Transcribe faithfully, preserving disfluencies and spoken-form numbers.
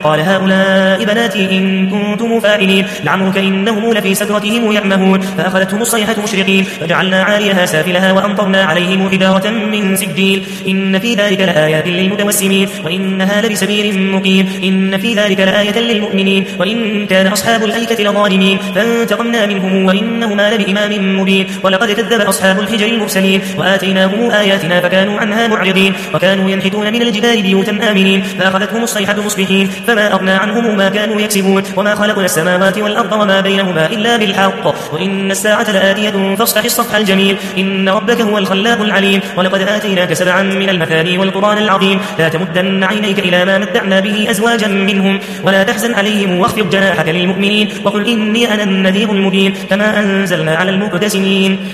قال هؤلاء بناتي إن كنتم فاعلين لعمرك إنهم لفي سكرتهم يعمهون فأخذتهم الصيحة مشرقين فجعلنا عاليها سافلها وأمطرنا عليهم حجارة من سجيل إن في ذلك لآيات للمتوسمين وإنها لبسبيل مقيم إن في ذلك لآية للمؤمنين وإن كان أصحاب الأيكة لظالمين فانتقمنا منهم وإنهما لبإمام مبين ولقد كذب أصحاب الحجر المرسلين وآتيناهم آياتنا فكانوا عنها معرضين وكانوا ينحتون من الجبال بيوتا آمنين فأخذتهم الصيحة مصبحين فما أغنى عنهم ما كانوا يكسبون وما خلقنا السماوات والأرض وما بينهما إلا بالحق وإن الساعة لآتية فاصفح الصفح الجميل إن ربك هو الخلاق العليم ولقد آتيناك سبعا من المثاني والقرآن العظيم لا تمدن عينيك إلى ما متعنا به أزواجا منهم ولا تحزن عليهم واخفض جناحك للمؤمنين وقل إني أنا النذير المبين كما أنزلنا على المقتسمين